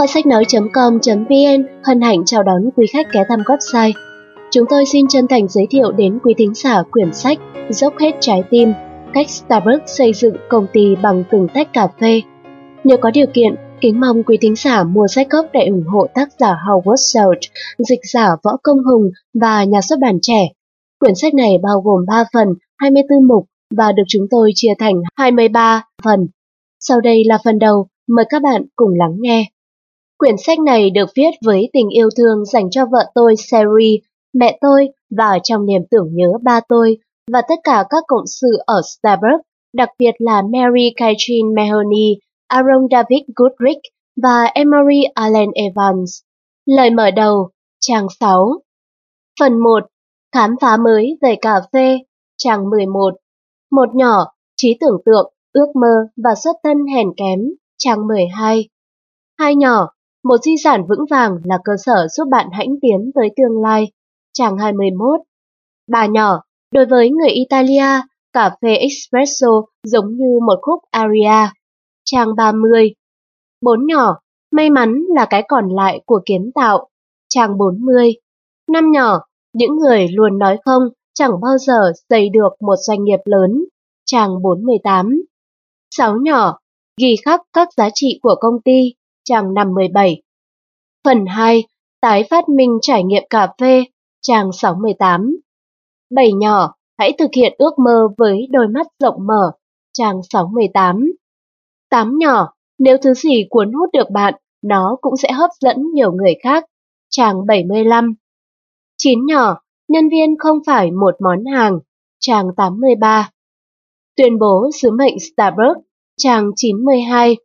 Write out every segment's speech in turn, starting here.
Kho sách nói.com.vn hân hạnh chào đón quý khách ghé thăm website. Chúng tôi xin chân thành giới thiệu đến quý thính giả quyển sách Dốc hết trái tim, cách Starbucks xây dựng công ty bằng từng tách cà phê. Nếu có điều kiện, kính mong quý thính giả mua sách gốc để ủng hộ tác giả Howard Schultz, dịch giả Võ Công Hùng và nhà xuất bản Trẻ. Quyển sách này bao gồm 3 phần, 24 mục và được chúng tôi chia thành 23 phần. Sau đây là phần đầu, mời các bạn cùng lắng nghe. Quyển sách này được viết với tình yêu thương dành cho vợ tôi Sherry, mẹ tôi và trong niềm tưởng nhớ ba tôi và tất cả các cộng sự ở Starbucks, đặc biệt là Mary Catherine Mahoney, Aaron David Goodrich và Emery Allen Evans. Lời mở đầu, trang 6. Phần 1. Khám phá mới về cà phê, trang 11. Một nhỏ, trí tưởng tượng, ước mơ và xuất thân hèn kém, trang 12. Hai nhỏ, một di sản vững vàng là cơ sở giúp bạn hãnh tiến tới tương lai, trang 21. Ba nhỏ, đối với người Italia, cà phê espresso giống như một khúc aria, trang 30. Bốn nhỏ, may mắn là cái còn lại của kiến tạo, trang 40. Năm nhỏ, những người luôn nói không chẳng bao giờ xây được một doanh nghiệp lớn, trang 48. Sáu nhỏ, ghi khắc các giá trị của công ty, trang 57. Phần 2, tái phát minh trải nghiệm cà phê, trang 68. Bảy nhỏ, hãy thực hiện ước mơ với đôi mắt rộng mở, trang 68. Tám nhỏ, nếu thứ gì cuốn hút được bạn, nó cũng sẽ hấp dẫn nhiều người khác, trang 75. Chín nhỏ, nhân viên không phải một món hàng, trang 83. Tuyên bố sứ mệnh Starbucks, trang 92.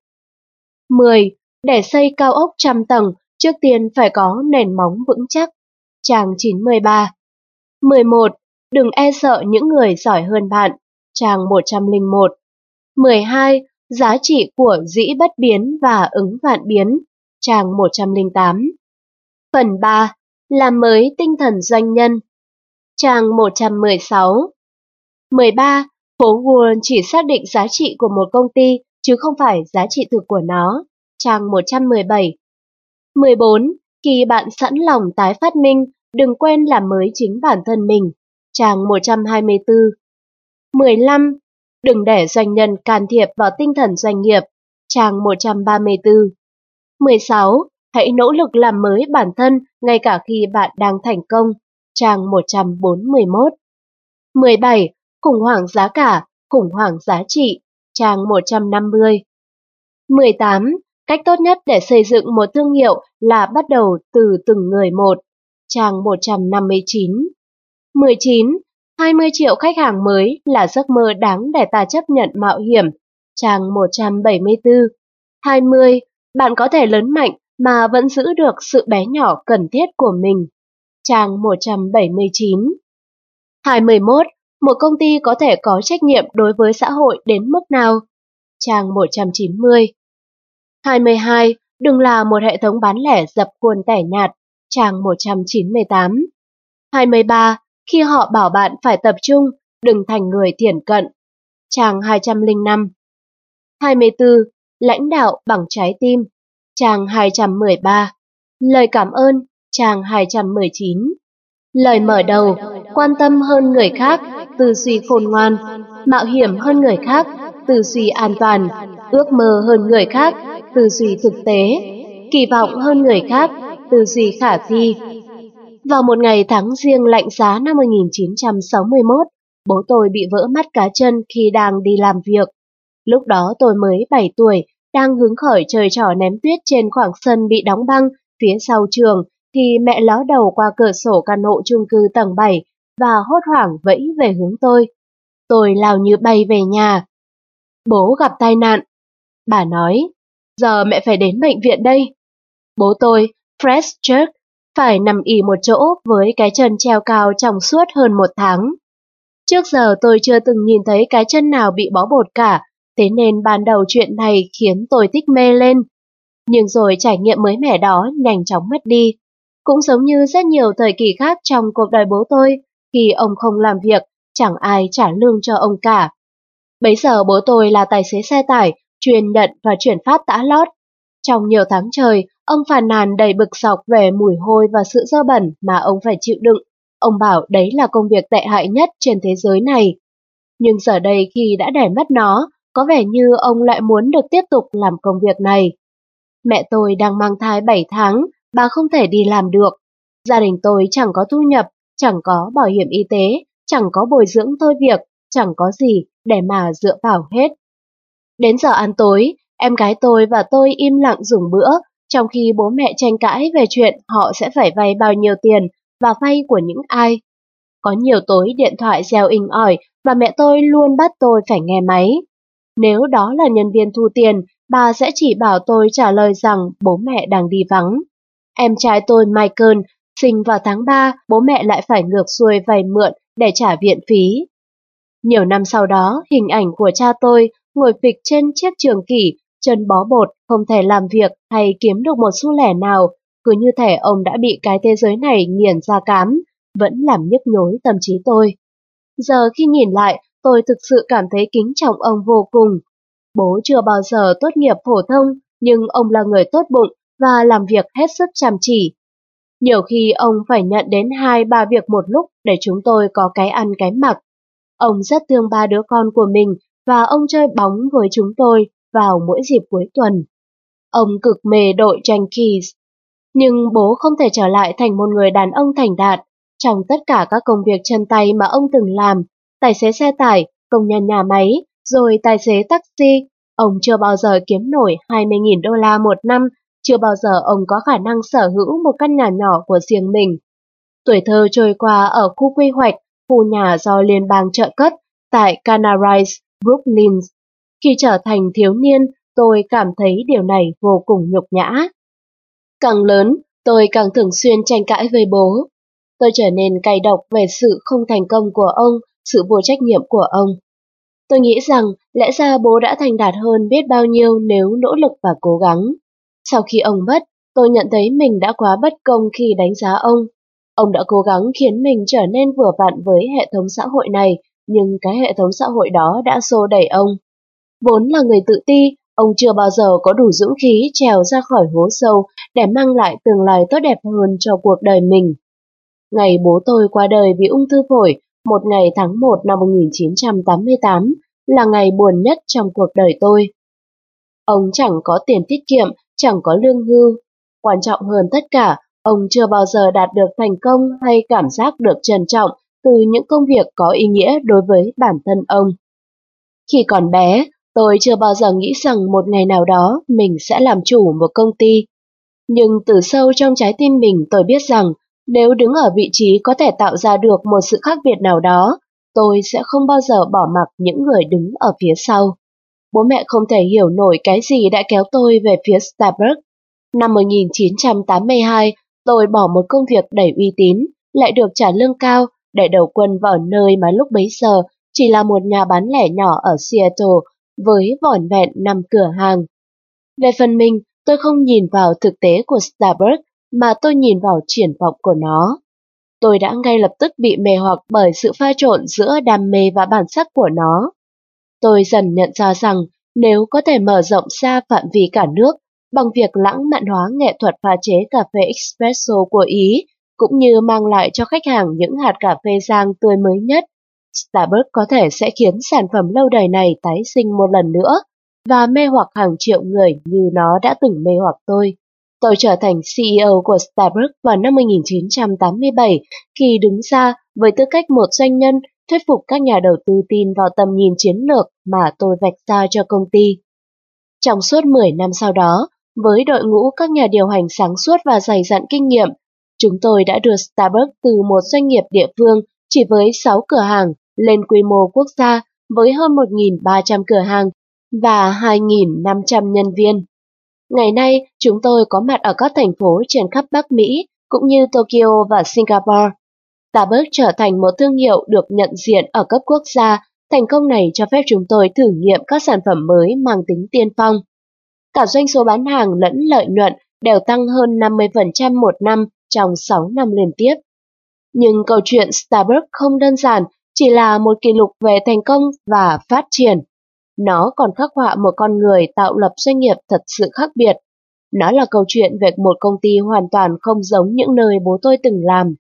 10. Để xây cao ốc 100 tầng, trước tiên phải có nền móng vững chắc, trang 93. 11. Đừng e sợ những người giỏi hơn bạn, trang 101. 12. Giá trị của dĩ bất biến và ứng vạn biến, trang 108. Phần 3. Làm mới tinh thần doanh nhân, trang 116. 13. Phố Wall chỉ xác định giá trị của một công ty chứ không phải giá trị thực của nó, trang 117. 14. Khi bạn sẵn lòng tái phát minh, đừng quên làm mới chính bản thân mình, trang 124. 15. Đừng để doanh nhân can thiệp vào tinh thần doanh nghiệp, trang 134. 16. Hãy nỗ lực làm mới bản thân ngay cả khi bạn đang thành công, trang 141. 17. Khủng hoảng giá cả, khủng hoảng giá trị, trang 150. 18. Cách tốt nhất để xây dựng một thương hiệu là bắt đầu từ từng người một, trang 159. 19. 20 triệu khách hàng mới là giấc mơ đáng để ta chấp nhận mạo hiểm, trang 174. 20. Bạn có thể lớn mạnh mà vẫn giữ được sự bé nhỏ cần thiết của mình, trang 179. 21. Một công ty có thể có trách nhiệm đối với xã hội đến mức nào, trang 190. 22. Đừng là một hệ thống bán lẻ dập khuôn tẻ nhạt, trang 198. 23. Khi họ bảo bạn phải tập trung, đừng thành người thiển cận, trang 205. 24. Lãnh đạo bằng trái tim, trang 213. Lời cảm ơn, trang 219. Lời mở đầu, quan tâm hơn người khác, tư duy khôn ngoan, mạo hiểm hơn người khác, tư duy an toàn, ước mơ hơn người khác, tư duy thực tế, kỳ vọng hơn người khác, tư duy khả thi. Vào một ngày tháng giêng lạnh giá năm 1961, bố tôi bị vỡ mắt cá chân khi đang đi làm việc. Lúc đó tôi mới 7 tuổi, đang hứng khởi chơi trò ném tuyết trên khoảng sân bị đóng băng phía sau trường, thì mẹ ló đầu qua cửa sổ căn hộ chung cư tầng 7 và hốt hoảng vẫy về hướng tôi. Tôi lao như bay về nhà. Bố gặp tai nạn. Bà nói, giờ mẹ phải đến bệnh viện đây. Bố tôi, Fred Church, phải nằm ì một chỗ với cái chân treo cao trong suốt hơn 1 tháng. Trước giờ tôi chưa từng nhìn thấy cái chân nào bị bó bột cả, thế nên ban đầu chuyện này khiến tôi thích mê lên. Nhưng rồi trải nghiệm mới mẻ đó nhanh chóng mất đi. Cũng giống như rất nhiều thời kỳ khác trong cuộc đời bố tôi, khi ông không làm việc, chẳng ai trả lương cho ông cả. Bấy giờ bố tôi là tài xế xe tải, chuyên nhận và chuyển phát tã lót. Trong nhiều tháng trời, Ông phàn nàn đầy bực dọc về mùi hôi và sự dơ bẩn mà ông phải chịu đựng. Ông bảo đấy là công việc tệ hại nhất trên thế giới này. Nhưng giờ đây khi đã để mất nó, có vẻ như ông lại muốn được tiếp tục làm công việc này. Mẹ tôi đang mang thai 7 tháng, bà không thể đi làm được. Gia đình tôi chẳng có thu nhập, chẳng có bảo hiểm y tế, chẳng có bồi dưỡng thôi việc, chẳng có gì để mà dựa vào hết. Đến giờ ăn tối, em gái tôi và tôi im lặng dùng bữa, trong khi bố mẹ tranh cãi về chuyện họ sẽ phải vay bao nhiêu tiền và vay của những ai. Có nhiều tối điện thoại reo inh ỏi và mẹ tôi luôn bắt tôi phải nghe máy. Nếu đó là nhân viên thu tiền, bà sẽ chỉ bảo tôi trả lời rằng bố mẹ đang đi vắng. Em trai tôi Michael sinh vào tháng 3, bố mẹ lại phải ngược xuôi vay mượn để trả viện phí. Nhiều năm sau đó, hình ảnh của cha tôi ngồi phịch trên chiếc trường kỷ, chân bó bột, không thể làm việc hay kiếm được một xu lẻ nào, cứ như thể ông đã bị cái thế giới này nghiền ra cám, vẫn làm nhức nhối tâm trí tôi. Giờ khi nhìn lại, tôi thực sự cảm thấy kính trọng ông vô cùng. Bố chưa bao giờ tốt nghiệp phổ thông, nhưng ông là người tốt bụng và làm việc hết sức chăm chỉ. Nhiều khi ông phải nhận đến 2-3 việc một lúc để chúng tôi có cái ăn cái mặc. Ông rất thương 3 đứa con của mình và ông chơi bóng với chúng tôi vào mỗi dịp cuối tuần. Ông cực mê đội Yankees. Nhưng bố không thể trở lại thành một người đàn ông thành đạt. Trong tất cả các công việc chân tay mà ông từng làm, tài xế xe tải, công nhân nhà máy, rồi tài xế taxi, ông chưa bao giờ kiếm nổi 20.000 đô la một năm, chưa bao giờ ông có khả năng sở hữu một căn nhà nhỏ của riêng mình. Tuổi thơ trôi qua ở khu quy hoạch, khu nhà do liên bang trợ cấp tại Canarise, Brooklyn. Khi trở thành thiếu niên, tôi cảm thấy điều này vô cùng nhục nhã. Càng lớn, tôi càng thường xuyên tranh cãi với bố. Tôi trở nên cay độc về sự không thành công của ông, sự vô trách nhiệm của ông. Tôi nghĩ rằng lẽ ra bố đã thành đạt hơn biết bao nhiêu nếu nỗ lực và cố gắng. Sau khi ông mất, tôi nhận thấy mình đã quá bất công khi đánh giá ông. Ông đã cố gắng khiến mình trở nên vừa vặn với hệ thống xã hội này, nhưng cái hệ thống xã hội đó đã xô đẩy ông. Vốn là người tự ti, ông chưa bao giờ có đủ dũng khí trèo ra khỏi hố sâu để mang lại tương lai tốt đẹp hơn cho cuộc đời mình. Ngày bố tôi qua đời vì ung thư phổi, một ngày tháng 1 năm 1988, là ngày buồn nhất trong cuộc đời tôi. Ông chẳng có tiền tiết kiệm, chẳng có lương hưu. Quan trọng hơn tất cả, ông chưa bao giờ đạt được thành công hay cảm giác được trân trọng từ những công việc có ý nghĩa đối với bản thân ông. Khi còn bé, tôi chưa bao giờ nghĩ rằng một ngày nào đó mình sẽ làm chủ một công ty. Nhưng từ sâu trong trái tim mình tôi biết rằng nếu đứng ở vị trí có thể tạo ra được một sự khác biệt nào đó, tôi sẽ không bao giờ bỏ mặc những người đứng ở phía sau. Bố mẹ không thể hiểu nổi cái gì đã kéo tôi về phía Starbucks. Năm 1982, tôi bỏ một công việc đầy uy tín, lại được trả lương cao để đầu quân vào nơi mà lúc bấy giờ chỉ là một nhà bán lẻ nhỏ ở Seattle với vỏn vẹn 5 cửa hàng. Về phần mình, tôi không nhìn vào thực tế của Starbucks mà tôi nhìn vào triển vọng của nó. Tôi đã ngay lập tức bị mê hoặc bởi sự pha trộn giữa đam mê và bản sắc của nó. Tôi dần nhận ra rằng nếu có thể mở rộng ra phạm vi cả nước bằng việc lãng mạn hóa nghệ thuật pha chế cà phê espresso của Ý, cũng như mang lại cho khách hàng những hạt cà phê rang tươi mới nhất, Starbucks có thể sẽ khiến sản phẩm lâu đời này tái sinh một lần nữa và mê hoặc hàng triệu người như nó đã từng mê hoặc tôi. Tôi trở thành CEO của Starbucks vào năm 1987 khi đứng ra với tư cách một doanh nhân thuyết phục các nhà đầu tư tin vào tầm nhìn chiến lược mà tôi vạch ra cho công ty. Trong suốt 10 năm sau đó, với đội ngũ các nhà điều hành sáng suốt và dày dặn kinh nghiệm, chúng tôi đã đưa Starbucks từ một doanh nghiệp địa phương chỉ với 6 cửa hàng lên quy mô quốc gia với hơn 1.300 cửa hàng và 2.500 nhân viên. Ngày nay, chúng tôi có mặt ở các thành phố trên khắp Bắc Mỹ, cũng như Tokyo và Singapore. Starbucks trở thành một thương hiệu được nhận diện ở cấp quốc gia. Thành công này cho phép chúng tôi thử nghiệm các sản phẩm mới mang tính tiên phong. Cả doanh số bán hàng lẫn lợi nhuận đều tăng hơn 50% một năm trong 6 năm liên tiếp. Nhưng câu chuyện Starbucks không đơn giản chỉ là một kỷ lục về thành công và phát triển. Nó còn khắc họa một con người tạo lập doanh nghiệp thật sự khác biệt. Nó là câu chuyện về một công ty hoàn toàn không giống những nơi bố tôi từng làm.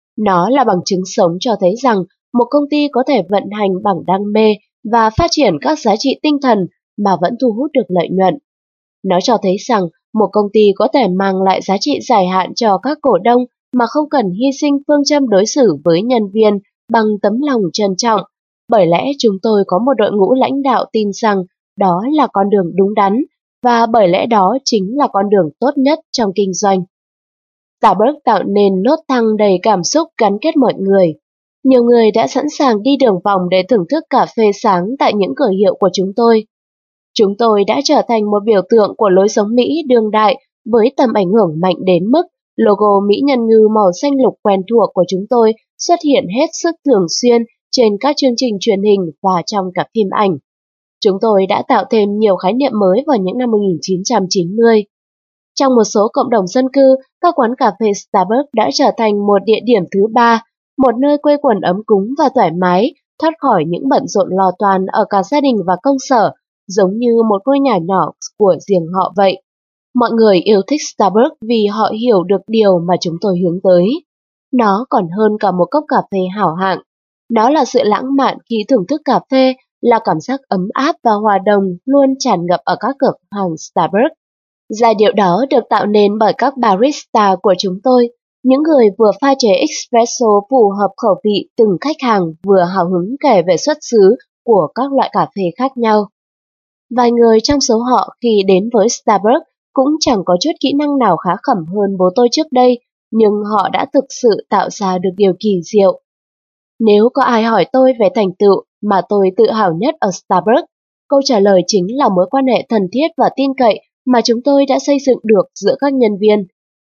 Nó là bằng chứng sống cho thấy rằng một công ty có thể vận hành bằng đam mê và phát triển các giá trị tinh thần mà vẫn thu hút được lợi nhuận. Nó cho thấy rằng một công ty có thể mang lại giá trị dài hạn cho các cổ đông mà không cần hy sinh phương châm đối xử với nhân viên bằng tấm lòng trân trọng, bởi lẽ chúng tôi có một đội ngũ lãnh đạo tin rằng đó là con đường đúng đắn, và bởi lẽ đó chính là con đường tốt nhất trong kinh doanh. Starbucks tạo nên nốt thăng đầy cảm xúc gắn kết mọi người. Nhiều người đã sẵn sàng đi đường vòng để thưởng thức cà phê sáng tại những cửa hiệu của chúng tôi. Chúng tôi đã trở thành một biểu tượng của lối sống Mỹ đương đại với tầm ảnh hưởng mạnh đến mức logo Mỹ nhân ngư màu xanh lục quen thuộc của chúng tôi xuất hiện hết sức thường xuyên trên các chương trình truyền hình và trong cả phim ảnh. Chúng tôi đã tạo thêm nhiều khái niệm mới vào những năm 1990. Trong một số cộng đồng dân cư, các quán cà phê Starbucks đã trở thành một địa điểm thứ ba, một nơi quây quần ấm cúng và thoải mái, thoát khỏi những bận rộn lo toan ở cả gia đình và công sở, giống như một ngôi nhà nhỏ của riêng họ vậy. Mọi người yêu thích Starbucks vì họ hiểu được điều mà chúng tôi hướng tới. Nó còn hơn cả một cốc cà phê hảo hạng. Nó là sự lãng mạn khi thưởng thức cà phê, là cảm giác ấm áp và hòa đồng luôn tràn ngập ở các cửa hàng Starbucks. Giai điệu đó được tạo nên bởi các barista của chúng tôi, những người vừa pha chế espresso phù hợp khẩu vị từng khách hàng, vừa hào hứng kể về xuất xứ của các loại cà phê khác nhau. Vài người trong số họ khi đến với Starbucks cũng chẳng có chút kỹ năng nào khá khẩm hơn bố tôi trước đây, nhưng họ đã thực sự tạo ra được điều kỳ diệu. Nếu có ai hỏi tôi về thành tựu mà tôi tự hào nhất ở Starbucks, câu trả lời chính là mối quan hệ thân thiết và tin cậy mà chúng tôi đã xây dựng được giữa các nhân viên.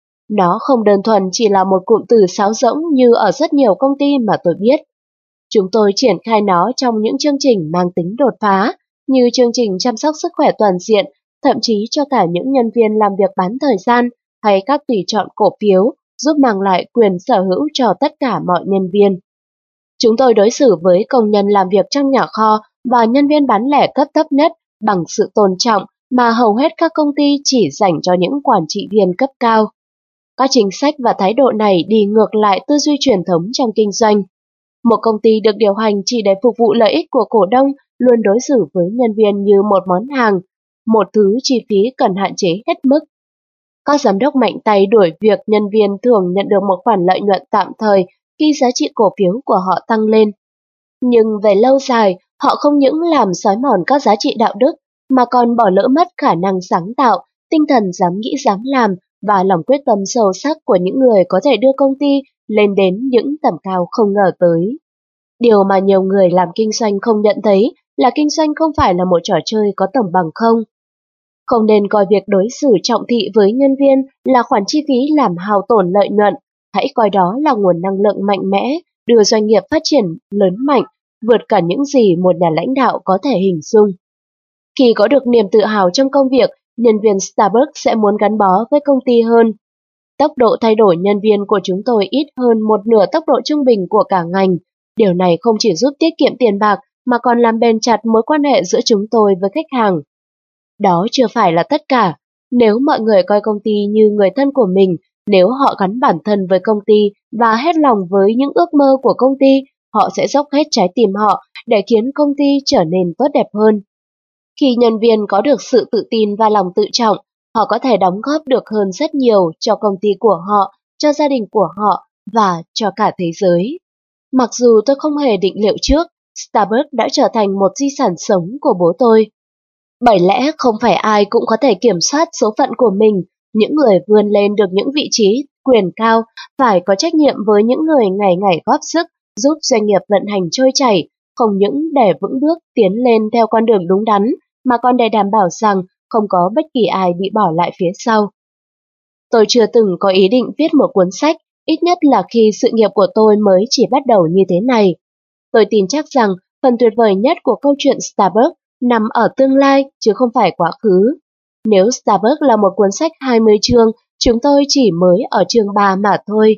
Nó không đơn thuần chỉ là một cụm từ sáo rỗng như ở rất nhiều công ty mà tôi biết. Chúng tôi triển khai nó trong những chương trình mang tính đột phá, như chương trình chăm sóc sức khỏe toàn diện, thậm chí cho cả những nhân viên làm việc bán thời gian hay các tùy chọn cổ phiếu, giúp mang lại quyền sở hữu cho tất cả mọi nhân viên. Chúng tôi đối xử với công nhân làm việc trong nhà kho và nhân viên bán lẻ cấp thấp nhất bằng sự tôn trọng mà hầu hết các công ty chỉ dành cho những quản trị viên cấp cao. Các chính sách và thái độ này đi ngược lại tư duy truyền thống trong kinh doanh. Một công ty được điều hành chỉ để phục vụ lợi ích của cổ đông luôn đối xử với nhân viên như một món hàng, một thứ chi phí cần hạn chế hết mức. Các giám đốc mạnh tay đuổi việc nhân viên thường nhận được một khoản lợi nhuận tạm thời khi giá trị cổ phiếu của họ tăng lên. Nhưng về lâu dài, họ không những làm xói mòn các giá trị đạo đức, mà còn bỏ lỡ mất khả năng sáng tạo, tinh thần dám nghĩ dám làm và lòng quyết tâm sâu sắc của những người có thể đưa công ty lên đến những tầm cao không ngờ tới. Điều mà nhiều người làm kinh doanh không nhận thấy là kinh doanh không phải là một trò chơi có tổng bằng không. Không nên coi việc đối xử trọng thị với nhân viên là khoản chi phí làm hao tổn lợi nhuận, hãy coi đó là nguồn năng lượng mạnh mẽ, đưa doanh nghiệp phát triển lớn mạnh, vượt cả những gì một nhà lãnh đạo có thể hình dung. Khi có được niềm tự hào trong công việc, nhân viên Starbucks sẽ muốn gắn bó với công ty hơn. Tốc độ thay đổi nhân viên của chúng tôi ít hơn một nửa tốc độ trung bình của cả ngành. Điều này không chỉ giúp tiết kiệm tiền bạc mà còn làm bền chặt mối quan hệ giữa chúng tôi với khách hàng. Đó chưa phải là tất cả. Nếu mọi người coi công ty như người thân của mình, nếu họ gắn bản thân với công ty và hết lòng với những ước mơ của công ty, họ sẽ dốc hết trái tim họ để khiến công ty trở nên tốt đẹp hơn. Khi nhân viên có được sự tự tin và lòng tự trọng, họ có thể đóng góp được hơn rất nhiều cho công ty của họ, cho gia đình của họ và cho cả thế giới. Mặc dù tôi không hề định liệu trước, Starbucks đã trở thành một di sản sống của bố tôi. Bởi lẽ không phải ai cũng có thể kiểm soát số phận của mình, những người vươn lên được những vị trí, quyền cao phải có trách nhiệm với những người ngày ngày góp sức giúp doanh nghiệp vận hành trôi chảy, không những để vững bước tiến lên theo con đường đúng đắn, mà còn để đảm bảo rằng không có bất kỳ ai bị bỏ lại phía sau. Tôi chưa từng có ý định viết một cuốn sách, ít nhất là khi sự nghiệp của tôi mới chỉ bắt đầu như thế này. Tôi tin chắc rằng phần tuyệt vời nhất của câu chuyện Starbucks nằm ở tương lai chứ không phải quá khứ. Nếu Starbucks là một cuốn sách 20 chương, chúng tôi chỉ mới ở chương 3 mà thôi.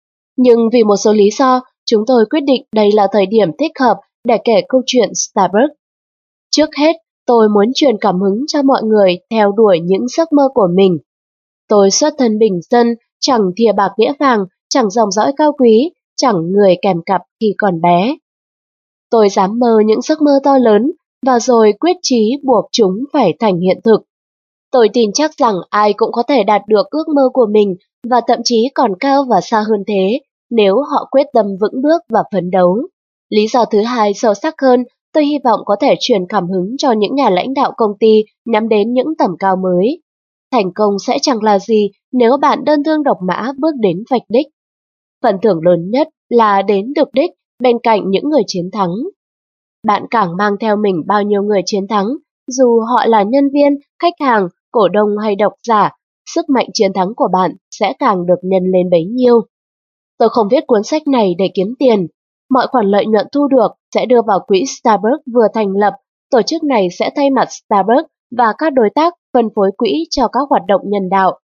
Nhưng vì một số lý do, chúng tôi quyết định đây là thời điểm thích hợp để kể câu chuyện Starbucks. Trước hết, tôi muốn truyền cảm hứng cho mọi người theo đuổi những giấc mơ của mình. Tôi xuất thân bình dân, chẳng thìa bạc đĩa vàng, chẳng dòng dõi cao quý, chẳng người kèm cặp khi còn bé. Tôi dám mơ những giấc mơ to lớn, và rồi quyết chí buộc chúng phải thành hiện thực. Tôi tin chắc rằng ai cũng có thể đạt được ước mơ của mình, và thậm chí còn cao và xa hơn thế, nếu họ quyết tâm vững bước và phấn đấu. Lý do thứ hai sâu sắc hơn, tôi hy vọng có thể truyền cảm hứng cho những nhà lãnh đạo công ty nhắm đến những tầm cao mới. Thành công sẽ chẳng là gì nếu bạn đơn thương độc mã bước đến vạch đích. Phần thưởng lớn nhất là đến được đích bên cạnh những người chiến thắng. Bạn càng mang theo mình bao nhiêu người chiến thắng, dù họ là nhân viên, khách hàng, cổ đông hay độc giả, sức mạnh chiến thắng của bạn sẽ càng được nhân lên bấy nhiêu. Tôi không viết cuốn sách này để kiếm tiền. Mọi khoản lợi nhuận thu được sẽ đưa vào quỹ Starbucks vừa thành lập. Tổ chức này sẽ thay mặt Starbucks và các đối tác phân phối quỹ cho các hoạt động nhân đạo.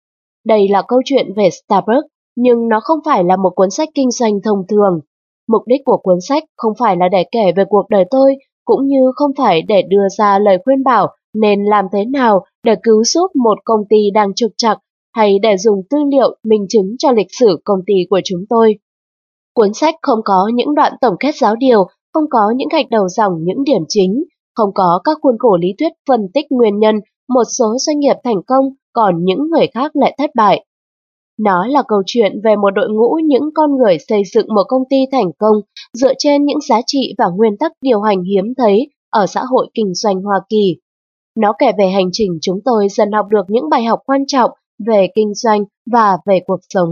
Đây là câu chuyện về Starbucks, nhưng nó không phải là một cuốn sách kinh doanh thông thường. Mục đích của cuốn sách không phải là để kể về cuộc đời tôi, cũng như không phải để đưa ra lời khuyên bảo nên làm thế nào để cứu giúp một công ty đang trục trặc, hay để dùng tư liệu minh chứng cho lịch sử công ty của chúng tôi. Cuốn sách không có những đoạn tổng kết giáo điều, không có những gạch đầu dòng những điểm chính, không có các khuôn khổ lý thuyết phân tích nguyên nhân một số doanh nghiệp thành công còn những người khác lại thất bại. Nó là câu chuyện về một đội ngũ những con người xây dựng một công ty thành công dựa trên những giá trị và nguyên tắc điều hành hiếm thấy ở xã hội kinh doanh Hoa Kỳ. Nó kể về hành trình chúng tôi dần học được những bài học quan trọng về kinh doanh và về cuộc sống.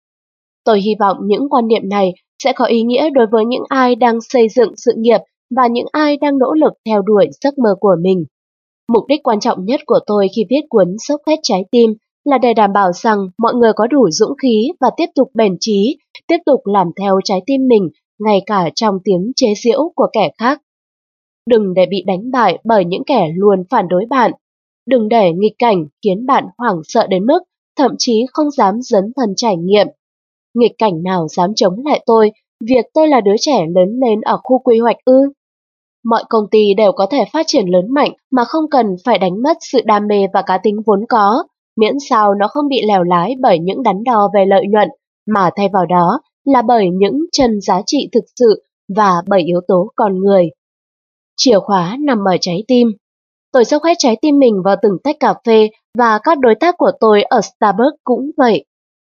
Tôi hy vọng những quan niệm này sẽ có ý nghĩa đối với những ai đang xây dựng sự nghiệp và những ai đang nỗ lực theo đuổi giấc mơ của mình. Mục đích quan trọng nhất của tôi khi viết cuốn Dốc Hết Trái Tim là để đảm bảo rằng mọi người có đủ dũng khí và tiếp tục bền chí, tiếp tục làm theo trái tim mình, ngay cả trong tiếng chế giễu của kẻ khác. Đừng để bị đánh bại bởi những kẻ luôn phản đối bạn. Đừng để nghịch cảnh khiến bạn hoảng sợ đến mức thậm chí không dám dấn thân trải nghiệm. Nghịch cảnh nào dám chống lại tôi, việc tôi là đứa trẻ lớn lên ở khu quy hoạch ư? Mọi công ty đều có thể phát triển lớn mạnh mà không cần phải đánh mất sự đam mê và cá tính vốn có, miễn sao nó không bị lèo lái bởi những đắn đo về lợi nhuận, mà thay vào đó là bởi những chân giá trị thực sự và bởi yếu tố con người. Chìa khóa nằm ở trái tim. Tôi dốc hết trái tim mình vào từng tách cà phê và các đối tác của tôi ở Starbucks cũng vậy.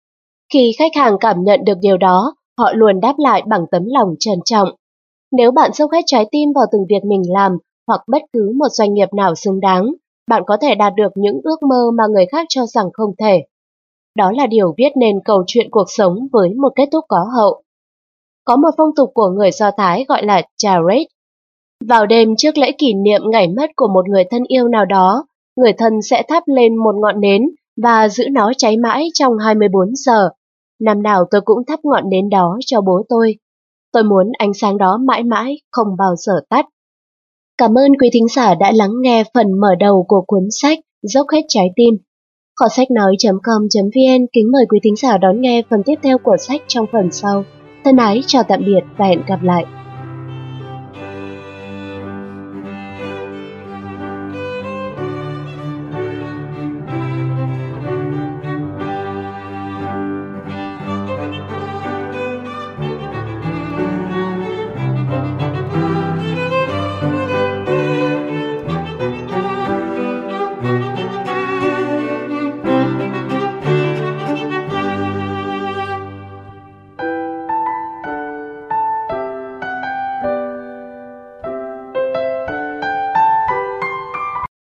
Khi khách hàng cảm nhận được điều đó, họ luôn đáp lại bằng tấm lòng trân trọng. Nếu bạn dốc hết trái tim vào từng việc mình làm hoặc bất cứ một doanh nghiệp nào xứng đáng, bạn có thể đạt được những ước mơ mà người khác cho rằng không thể. Đó là điều viết nên câu chuyện cuộc sống với một kết thúc có hậu. Có một phong tục của người Do Thái gọi là Charet. Vào đêm trước lễ kỷ niệm ngày mất của một người thân yêu nào đó, người thân sẽ thắp lên một ngọn nến và giữ nó cháy mãi trong 24 giờ. Năm nào tôi cũng thắp ngọn nến đó cho bố tôi. Tôi muốn ánh sáng đó mãi mãi không bao giờ tắt. Cảm ơn quý thính giả đã lắng nghe phần mở đầu của cuốn sách Dốc Hết Trái Tim. Kho sách nói.com.vn kính mời quý thính giả đón nghe phần tiếp theo của sách trong phần sau. Thân ái chào tạm biệt và hẹn gặp lại.